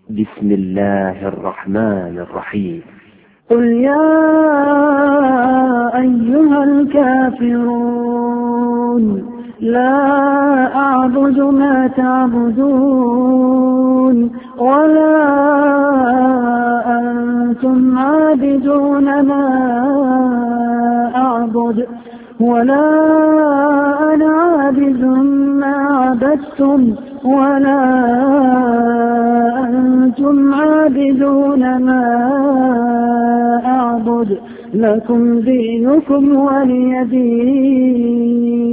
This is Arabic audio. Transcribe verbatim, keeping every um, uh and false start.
بسم الله الرحمن الرحيم. قل يا أيها الكافرون لا أعبد ما تعبدون ولا أنتم عابدون ما أعبد ولا أنا عابد ما عبدتم ولا أنتم عابدون ما أعبد لكم دينكم ولي دين.